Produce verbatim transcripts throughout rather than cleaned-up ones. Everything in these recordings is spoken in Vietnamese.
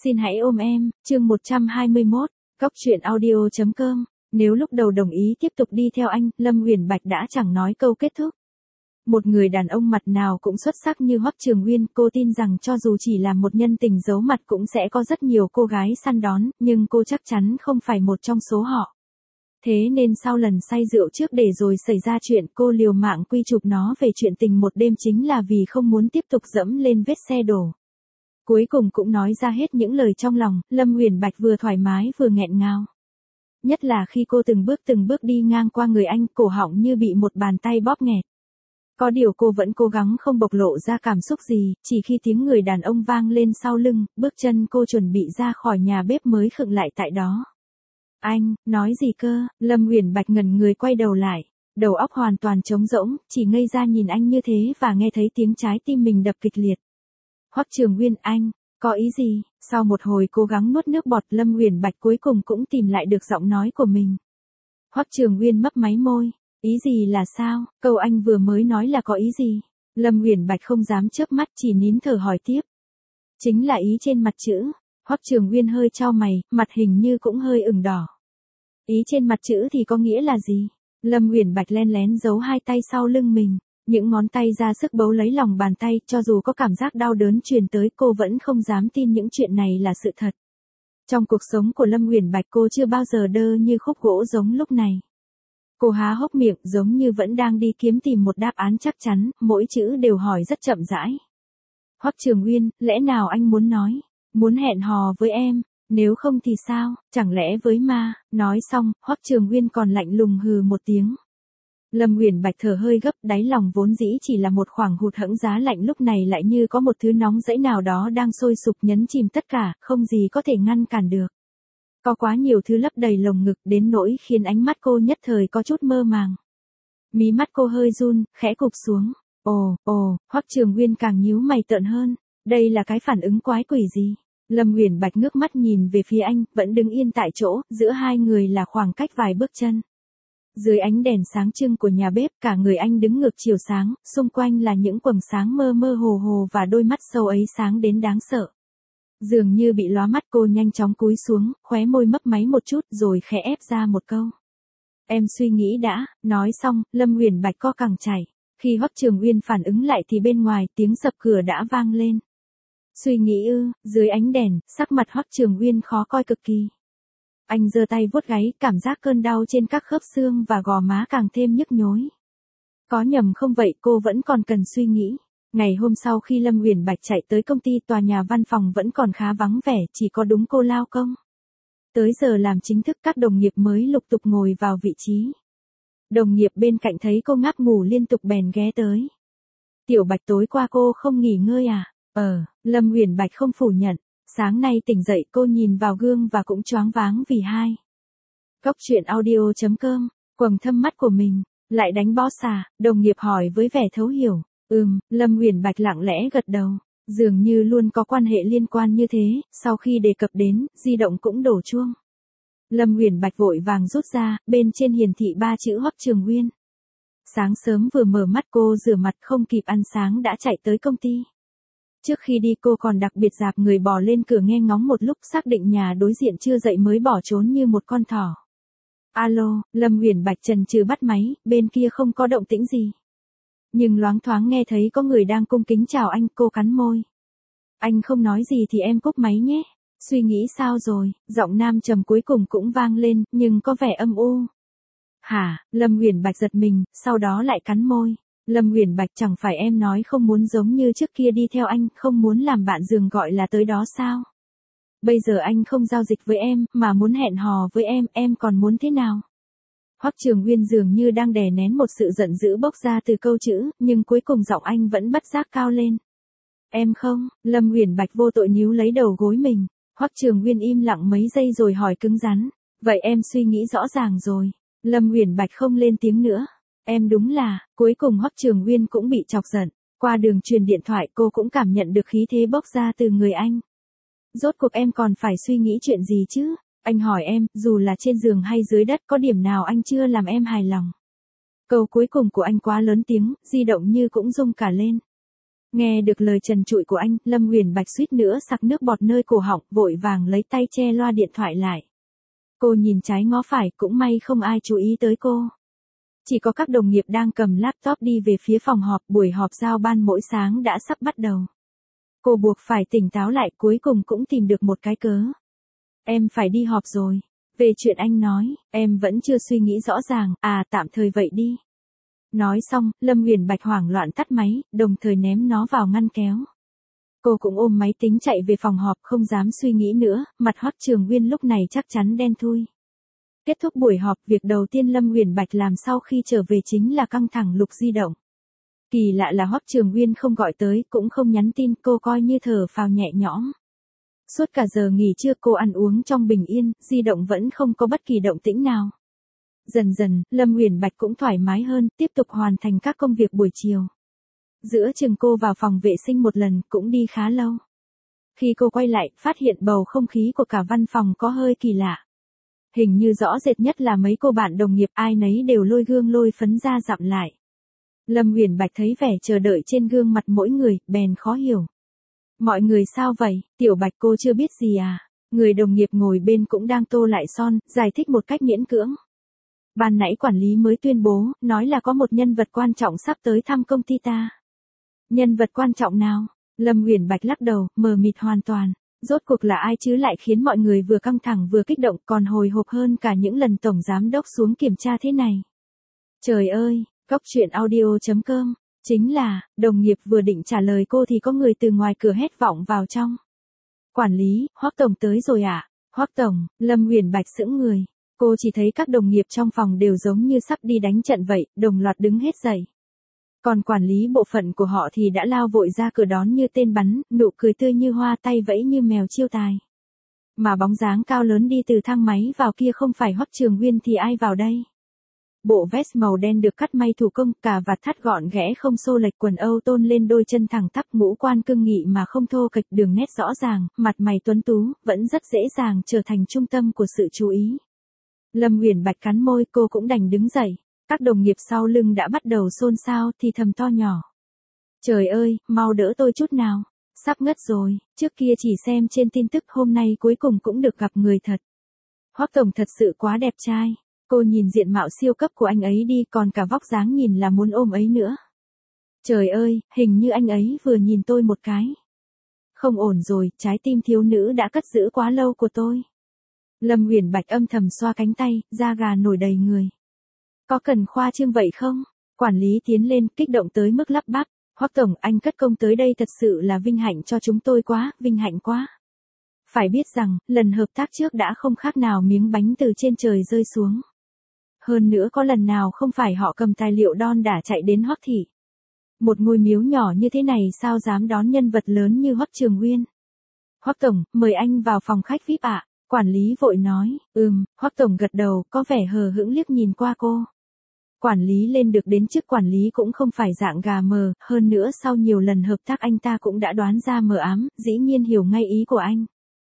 Xin hãy ôm em, chương một trăm hai mươi mốt, Cóc truyện audio chấm com. Nếu lúc đầu đồng ý tiếp tục đi theo anh, Lâm Uyển Bạch đã chẳng nói câu kết thúc. Một người đàn ông mặt nào cũng xuất sắc như Hoắc Trường Uyên, cô tin rằng cho dù chỉ là một nhân tình giấu mặt cũng sẽ có rất nhiều cô gái săn đón, nhưng cô chắc chắn không phải một trong số họ. Thế nên sau lần say rượu trước để rồi xảy ra chuyện, cô liều mạng quy chụp nó về chuyện tình một đêm chính là vì không muốn tiếp tục dẫm lên vết xe đổ. Cuối cùng cũng nói ra hết những lời trong lòng, Lâm Uyển Bạch vừa thoải mái vừa nghẹn ngào. Nhất là khi cô từng bước từng bước đi ngang qua người anh, cổ họng như bị một bàn tay bóp nghẹt. Có điều cô vẫn cố gắng không bộc lộ ra cảm xúc gì, chỉ khi tiếng người đàn ông vang lên sau lưng, bước chân cô chuẩn bị ra khỏi nhà bếp mới khựng lại tại đó. Anh, nói gì cơ? Lâm Uyển Bạch ngẩn người quay đầu lại, đầu óc hoàn toàn trống rỗng, chỉ ngây ra nhìn anh như thế và nghe thấy tiếng trái tim mình đập kịch liệt. Hoắc Trường Uyên, anh, có ý gì? Sau một hồi cố gắng nuốt nước bọt, Lâm Uyển Bạch cuối cùng cũng tìm lại được giọng nói của mình. Hoắc Trường Uyên mấp máy môi, ý gì là sao? Câu anh vừa mới nói là có ý gì? Lâm Uyển Bạch không dám chớp mắt, chỉ nín thở hỏi tiếp. Chính là ý trên mặt chữ. Hoắc Trường Uyên hơi chau mày, mặt hình như cũng hơi ửng đỏ. Ý trên mặt chữ thì có nghĩa là gì? Lâm Uyển Bạch len lén giấu hai tay sau lưng mình. Những ngón tay ra sức bấu lấy lòng bàn tay, cho dù có cảm giác đau đớn truyền tới, cô vẫn không dám tin những chuyện này là sự thật. Trong cuộc sống của Lâm Uyển Bạch, cô chưa bao giờ đơ như khúc gỗ giống lúc này. Cô há hốc miệng giống như vẫn đang đi kiếm tìm một đáp án chắc chắn, mỗi chữ đều hỏi rất chậm rãi. Hoắc Trường Uyên, lẽ nào anh muốn nói, muốn hẹn hò với em, nếu không thì sao, chẳng lẽ với ma? Nói xong, Hoắc Trường Uyên còn lạnh lùng hừ một tiếng. Lâm Uyển Bạch thở hơi gấp, đáy lòng vốn dĩ chỉ là một khoảng hụt hẫng giá lạnh lúc này lại như có một thứ nóng rẫy nào đó đang sôi sục nhấn chìm tất cả, không gì có thể ngăn cản được. Có quá nhiều thứ lấp đầy lồng ngực đến nỗi khiến ánh mắt cô nhất thời có chút mơ màng. Mí mắt cô hơi run, khẽ cụp xuống. Ồ, ồ, Hoắc Trường Uyên càng nhíu mày tợn hơn. Đây là cái phản ứng quái quỷ gì? Lâm Uyển Bạch ngước mắt nhìn về phía anh, vẫn đứng yên tại chỗ, giữa hai người là khoảng cách vài bước chân. Dưới ánh đèn sáng trưng của nhà bếp, cả người anh đứng ngược chiều sáng, xung quanh là những quầng sáng mơ mơ hồ hồ và đôi mắt sâu ấy sáng đến đáng sợ. Dường như bị lóa mắt, cô nhanh chóng cúi xuống, khóe môi mấp máy một chút rồi khẽ ép ra một câu. Em suy nghĩ đã. Nói xong, Lâm Uyển Bạch co cẳng chảy. Khi Hoắc Trường Uyên phản ứng lại thì bên ngoài tiếng sập cửa đã vang lên. Suy nghĩ ư? Dưới ánh đèn, sắc mặt Hoắc Trường Uyên khó coi cực kỳ. Anh giơ tay vuốt gáy, cảm giác cơn đau trên các khớp xương và gò má càng thêm nhức nhối. Có nhầm không vậy, cô vẫn còn cần suy nghĩ. Ngày hôm sau khi Lâm Uyển Bạch chạy tới công ty, tòa nhà văn phòng vẫn còn khá vắng vẻ, chỉ có đúng cô lao công. Tới giờ làm chính thức, các đồng nghiệp mới lục tục ngồi vào vị trí. Đồng nghiệp bên cạnh thấy cô ngáp ngủ liên tục bèn ghé tới. Tiểu Bạch, tối qua cô không nghỉ ngơi à? Ờ, Lâm Uyển Bạch không phủ nhận. Sáng nay tỉnh dậy cô nhìn vào gương và cũng choáng váng vì hai. Cóc truyện audio chấm com, quầng thâm mắt của mình, lại đánh boss à? Đồng nghiệp hỏi với vẻ thấu hiểu. Ừm, Lâm Uyển Bạch lặng lẽ gật đầu. Dường như luôn có quan hệ liên quan như thế, sau khi đề cập đến, di động cũng đổ chuông. Lâm Uyển Bạch vội vàng rút ra, bên trên hiển thị ba chữ Hoắc Trường Uyên. Sáng sớm vừa mở mắt cô rửa mặt không kịp ăn sáng đã chạy tới công ty. Trước khi đi cô còn đặc biệt dạp người bò lên cửa nghe ngóng một lúc, xác định nhà đối diện chưa dậy mới bỏ trốn như một con thỏ. Alo, Lâm Uyển Bạch chần chừ bắt máy, bên kia không có động tĩnh gì. Nhưng loáng thoáng nghe thấy có người đang cung kính chào anh, cô cắn môi. Anh không nói gì thì em cúp máy nhé. Suy nghĩ sao rồi? Giọng nam trầm cuối cùng cũng vang lên, nhưng có vẻ âm u. Hả? Lâm Uyển Bạch giật mình, sau đó lại cắn môi. Lâm Uyển Bạch, chẳng phải em nói không muốn giống như trước kia đi theo anh, không muốn làm bạn giường gọi là tới đó sao? Bây giờ anh không giao dịch với em, mà muốn hẹn hò với em, em còn muốn thế nào? Hoắc Trường Uyên dường như đang đè nén một sự giận dữ bốc ra từ câu chữ, nhưng cuối cùng giọng anh vẫn bất giác cao lên. Em không? Lâm Uyển Bạch vô tội níu lấy đầu gối mình. Hoắc Trường Uyên im lặng mấy giây rồi hỏi cứng rắn. Vậy em suy nghĩ rõ ràng rồi. Lâm Uyển Bạch không lên tiếng nữa. Em đúng là, cuối cùng Hoắc Trường Uyên cũng bị chọc giận. Qua đường truyền điện thoại cô cũng cảm nhận được khí thế bốc ra từ người anh. Rốt cuộc em còn phải suy nghĩ chuyện gì chứ? Anh hỏi em, dù là trên giường hay dưới đất, có điểm nào anh chưa làm em hài lòng? Câu cuối cùng của anh quá lớn tiếng, di động như cũng rung cả lên. Nghe được lời trần trụi của anh, Lâm Huyền Bạch suýt nữa sặc nước bọt nơi cổ họng, vội vàng lấy tay che loa điện thoại lại. Cô nhìn trái ngó phải, cũng may không ai chú ý tới cô. Chỉ có các đồng nghiệp đang cầm laptop đi về phía phòng họp, buổi họp giao ban mỗi sáng đã sắp bắt đầu. Cô buộc phải tỉnh táo lại, cuối cùng cũng tìm được một cái cớ. Em phải đi họp rồi. Về chuyện anh nói, em vẫn chưa suy nghĩ rõ ràng, à tạm thời vậy đi. Nói xong, Lâm Huyền Bạch hoảng loạn tắt máy, đồng thời ném nó vào ngăn kéo. Cô cũng ôm máy tính chạy về phòng họp, không dám suy nghĩ nữa, mặt Hoắc Trường Uyên lúc này chắc chắn đen thui. Kết thúc buổi họp, việc đầu tiên Lâm Huyền Bạch làm sau khi trở về chính là căng thẳng lục di động. Kỳ lạ là Hoắc Trường Uyên không gọi tới, cũng không nhắn tin, cô coi như thở phào nhẹ nhõm. Suốt cả giờ nghỉ trưa cô ăn uống trong bình yên, di động vẫn không có bất kỳ động tĩnh nào. Dần dần, Lâm Huyền Bạch cũng thoải mái hơn, tiếp tục hoàn thành các công việc buổi chiều. Giữa chừng cô vào phòng vệ sinh một lần, cũng đi khá lâu. Khi cô quay lại, phát hiện bầu không khí của cả văn phòng có hơi kỳ lạ. Hình như rõ rệt nhất là mấy cô bạn đồng nghiệp ai nấy đều lôi gương lôi phấn ra dặm lại. Lâm Huyền Bạch thấy vẻ chờ đợi trên gương mặt mỗi người, bèn khó hiểu. Mọi người sao vậy, Tiểu Bạch cô chưa biết gì à? Người đồng nghiệp ngồi bên cũng đang tô lại son, giải thích một cách miễn cưỡng. Ban nãy quản lý mới tuyên bố, nói là có một nhân vật quan trọng sắp tới thăm công ty ta. Nhân vật quan trọng nào? Lâm Huyền Bạch lắc đầu, mờ mịt hoàn toàn. Rốt cuộc là ai chứ lại khiến mọi người vừa căng thẳng vừa kích động, còn hồi hộp hơn cả những lần tổng giám đốc xuống kiểm tra thế này. Trời ơi, Cóc truyện audio chấm com. Chính là, đồng nghiệp vừa định trả lời cô thì có người từ ngoài cửa hét vọng vào trong. Quản lý, Hoắc tổng tới rồi ạ. À? Hoắc tổng, Lâm Huyền Bạch sững người. Cô chỉ thấy các đồng nghiệp trong phòng đều giống như sắp đi đánh trận vậy, đồng loạt đứng hết dậy. Còn quản lý bộ phận của họ thì đã lao vội ra cửa đón như tên bắn, nụ cười tươi như hoa, tay vẫy như mèo chiêu tài. Mà bóng dáng cao lớn đi từ thang máy vào kia không phải Hoắc Trường Uyên thì ai vào đây? Bộ vest màu đen được cắt may thủ công, cà vạt thắt gọn ghẽ không xô lệch, quần âu tôn lên đôi chân thẳng tắp, ngũ quan cương nghị mà không thô kệch, đường nét rõ ràng, mặt mày tuấn tú, vẫn rất dễ dàng trở thành trung tâm của sự chú ý. Lâm Huyền Bạch cắn môi, cô cũng đành đứng dậy. Các đồng nghiệp sau lưng đã bắt đầu xôn xao, thì thầm to nhỏ. Trời ơi, mau đỡ tôi chút nào. Sắp ngất rồi, trước kia chỉ xem trên tin tức, hôm nay cuối cùng cũng được gặp người thật. Hoắc tổng thật sự quá đẹp trai. Cô nhìn diện mạo siêu cấp của anh ấy đi, còn cả vóc dáng nhìn là muốn ôm ấy nữa. Trời ơi, hình như anh ấy vừa nhìn tôi một cái. Không ổn rồi, trái tim thiếu nữ đã cất giữ quá lâu của tôi. Lâm Huyền Bạch âm thầm xoa cánh tay, da gà nổi đầy người. Có cần khoa trương vậy không? Quản lý tiến lên, kích động tới mức lắp bắp. Hoắc tổng, anh cất công tới đây thật sự là vinh hạnh cho chúng tôi quá, vinh hạnh quá. Phải biết rằng, lần hợp tác trước đã không khác nào miếng bánh từ trên trời rơi xuống. Hơn nữa có lần nào không phải họ cầm tài liệu đon đả chạy đến Hoắc thị. Một ngôi miếu nhỏ như thế này sao dám đón nhân vật lớn như Hoắc Trường Uyên. Hoắc tổng, mời anh vào phòng khách vi ai pi ạ. Quản lý vội nói, ừm, Hoắc tổng gật đầu, có vẻ hờ hững liếc nhìn qua cô. Quản lý lên được đến chức quản lý cũng không phải dạng gà mờ, hơn nữa sau nhiều lần hợp tác anh ta cũng đã đoán ra mờ ám, dĩ nhiên hiểu ngay ý của anh.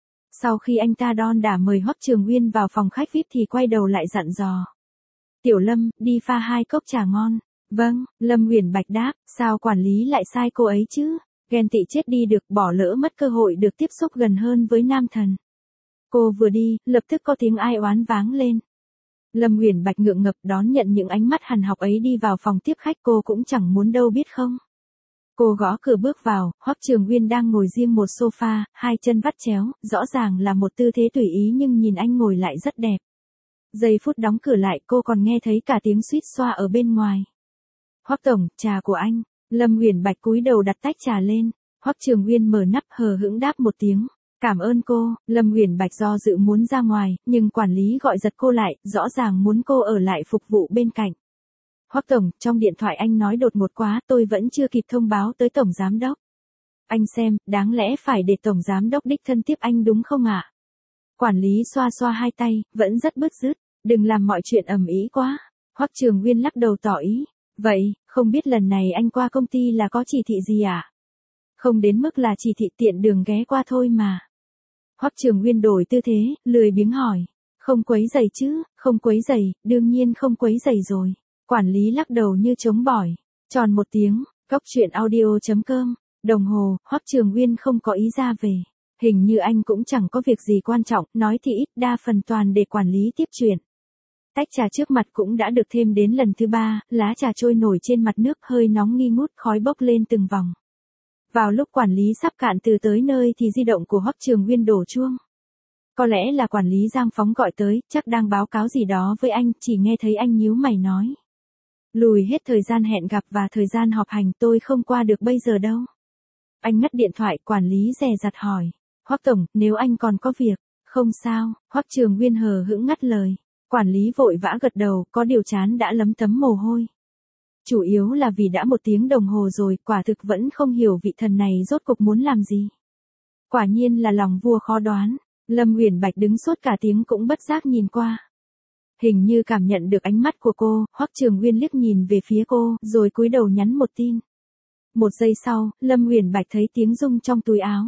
Sau khi anh ta đon đả mời Hoắc Trường Uyên vào phòng khách vi ai pi thì quay đầu lại dặn dò. Tiểu Lâm, đi pha hai cốc trà ngon. Vâng, Lâm Huyền Bạch đáp, sao quản lý lại sai cô ấy chứ? Ghen tị chết đi được, bỏ lỡ mất cơ hội được tiếp xúc gần hơn với nam thần. Cô vừa đi, lập tức có tiếng ai oán váng lên. Lâm Huyền Bạch ngượng ngập đón nhận những ánh mắt hằn học ấy đi vào phòng tiếp khách, cô cũng chẳng muốn đâu biết không. Cô gõ cửa bước vào, Hoắc Trường Uyên đang ngồi riêng một sofa, hai chân vắt chéo, rõ ràng là một tư thế tùy ý nhưng nhìn anh ngồi lại rất đẹp. Giây phút đóng cửa lại cô còn nghe thấy cả tiếng suýt xoa ở bên ngoài. Hoắc tổng, trà của anh. Lâm Huyền Bạch cúi đầu đặt tách trà lên. Hoắc Trường Uyên mở nắp hờ hững đáp một tiếng. Cảm ơn cô. Lâm Huyền Bạch do dự muốn ra ngoài, nhưng quản lý gọi giật cô lại, rõ ràng muốn cô ở lại phục vụ bên cạnh. Hoắc tổng, trong điện thoại anh nói đột ngột quá, tôi vẫn chưa kịp thông báo tới tổng giám đốc. Anh xem, đáng lẽ phải để tổng giám đốc đích thân tiếp anh đúng không ạ? À? Quản lý xoa xoa hai tay, vẫn rất bứt rứt, đừng làm mọi chuyện ầm ĩ quá. Hoắc Trường Uyên lắc đầu tỏ ý. Vậy, không biết lần này anh qua công ty là có chỉ thị gì à? Không đến mức là chỉ thị, tiện đường ghé qua thôi mà. Hoắc Trường Uyên đổi tư thế, lười biếng hỏi. Không quấy rầy chứ, không quấy rầy, đương nhiên không quấy rầy rồi. Quản lý lắc đầu như chống bỏi. Tròn một tiếng, cóc truyện audio chấm com Đồng hồ, Hoắc Trường Uyên không có ý ra về. Hình như anh cũng chẳng có việc gì quan trọng, nói thì ít đa phần toàn để quản lý tiếp chuyện. Tách trà trước mặt cũng đã được thêm đến lần thứ ba, lá trà trôi nổi trên mặt nước hơi nóng nghi ngút khói bốc lên từng vòng. Vào lúc quản lý sắp cạn từ tới nơi thì di động của Hoắc Trường Uyên đổ chuông. Có lẽ là quản lý Giang Phóng gọi tới, chắc đang báo cáo gì đó với anh, chỉ nghe thấy anh nhíu mày nói. Lùi hết thời gian hẹn gặp và thời gian họp hành, tôi không qua được bây giờ đâu. Anh ngắt điện thoại, quản lý dè dặt hỏi. Hoắc tổng, nếu anh còn có việc, không sao, Hoắc Trường Uyên hờ hững ngắt lời. Quản lý vội vã gật đầu, có điều chán đã lấm tấm mồ hôi. Chủ yếu là vì đã một tiếng đồng hồ rồi, quả thực vẫn không hiểu vị thần này rốt cuộc muốn làm gì. Quả nhiên là lòng vua khó đoán. Lâm Uyển Bạch đứng suốt cả tiếng cũng bất giác nhìn qua. Hình như cảm nhận được ánh mắt của cô, Hoắc Trường Uyên liếc nhìn về phía cô, rồi cúi đầu nhắn một tin. Một giây sau, Lâm Uyển Bạch thấy tiếng rung trong túi áo.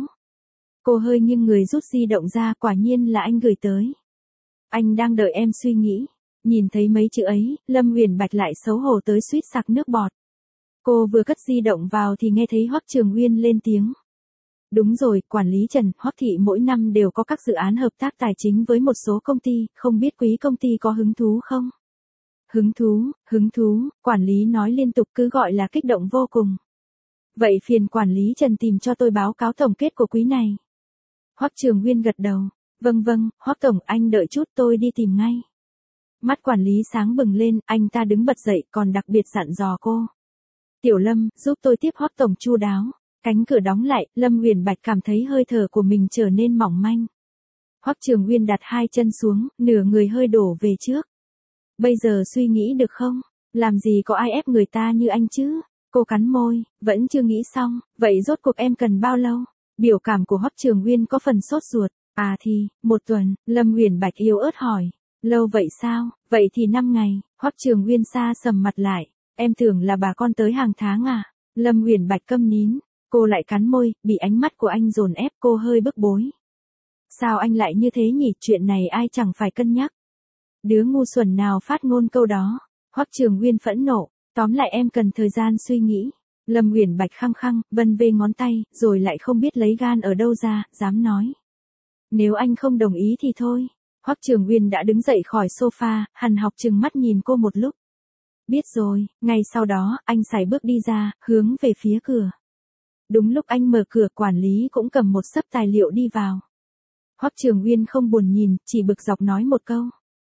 Cô hơi nghiêng người rút di động ra, quả nhiên là anh gửi tới. Anh đang đợi em suy nghĩ. Nhìn thấy mấy chữ ấy, Lâm Uyển Bạch lại xấu hổ tới suýt sặc nước bọt. Cô vừa cất di động vào thì nghe thấy Hoắc Trường Uyên lên tiếng. Đúng rồi, quản lý Trần, Hoắc thị mỗi năm đều có các dự án hợp tác tài chính với một số công ty, không biết quý công ty có hứng thú không? Hứng thú, hứng thú, quản lý nói liên tục cứ gọi là kích động vô cùng. Vậy phiền quản lý Trần tìm cho tôi báo cáo tổng kết của quý này. Hoắc Trường Uyên gật đầu. Vâng vâng, Hoắc tổng, anh đợi chút tôi đi tìm ngay. Mắt quản lý sáng bừng lên, anh ta đứng bật dậy còn đặc biệt dặn dò cô. Tiểu Lâm, giúp tôi tiếp Hoắc tổng chu đáo. Cánh cửa đóng lại, Lâm Uyển Bạch cảm thấy hơi thở của mình trở nên mỏng manh. Hoắc Trường Uyên đặt hai chân xuống, nửa người hơi đổ về trước. Bây giờ suy nghĩ được không? Làm gì có ai ép người ta như anh chứ? Cô cắn môi, vẫn chưa nghĩ xong, vậy rốt cuộc em cần bao lâu? Biểu cảm của Hoắc Trường Uyên có phần sốt ruột. À thì, một tuần, Lâm Uyển Bạch yếu ớt hỏi. Lâu vậy sao? Vậy thì năm ngày, Hoắc Trường Uyên xa sầm mặt lại. Em tưởng là bà con tới hàng tháng à? Lâm Uyển Bạch câm nín. Cô lại cắn môi, bị ánh mắt của anh dồn ép cô hơi bức bối. Sao anh lại như thế nhỉ, chuyện này ai chẳng phải cân nhắc. Đứa ngu xuẩn nào phát ngôn câu đó. Hoắc Trường Uyên phẫn nộ, tóm lại em cần thời gian suy nghĩ. Lâm Uyển Bạch khăng khăng, vân vê ngón tay, rồi lại không biết lấy gan ở đâu ra, dám nói. Nếu anh không đồng ý thì thôi. Hoắc Trường Uyên đã đứng dậy khỏi sofa, hằn học chừng mắt nhìn cô một lúc. Biết rồi, ngay sau đó, anh sải bước đi ra, hướng về phía cửa. Đúng lúc anh mở cửa, quản lý cũng cầm một xấp tài liệu đi vào. Hoắc Trường Uyên không buồn nhìn, chỉ bực dọc nói một câu.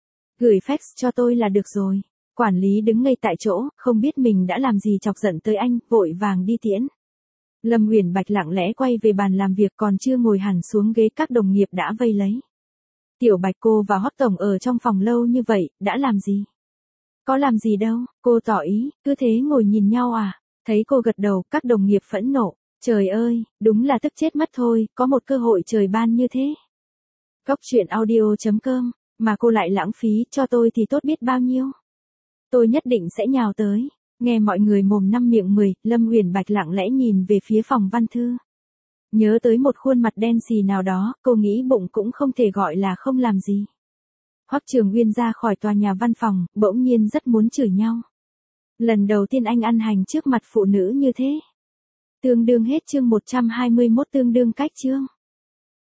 Gửi fax cho tôi là được rồi. Quản lý đứng ngây tại chỗ, không biết mình đã làm gì chọc giận tới anh, vội vàng đi tiễn. Lâm Uyển Bạch lặng lẽ quay về bàn làm việc, còn chưa ngồi hẳn xuống ghế các đồng nghiệp đã vây lấy. Tiểu Bạch, cô và Hoắc tổng ở trong phòng lâu như vậy, đã làm gì? Có làm gì đâu, cô tỏ ý, cứ thế ngồi nhìn nhau à? Thấy cô gật đầu, các đồng nghiệp phẫn nộ. Trời ơi, đúng là tức chết mất thôi, có một cơ hội trời ban như thế. Góc truyện audio chấm com, mà cô lại lãng phí, cho tôi thì tốt biết bao nhiêu. Tôi nhất định sẽ nhào tới. Nghe mọi người mồm năm miệng mười, Lâm Uyển Bạch lặng lẽ nhìn về phía phòng văn thư. Nhớ tới một khuôn mặt đen xì nào đó, cô nghĩ bụng cũng không thể gọi là không làm gì. Hoắc Trường Uyên ra khỏi tòa nhà văn phòng, bỗng nhiên rất muốn chửi nhau. Lần đầu tiên anh ăn hành trước mặt phụ nữ như thế. Tương đương hết chương một trăm hai mươi mốt, tương đương cách chương.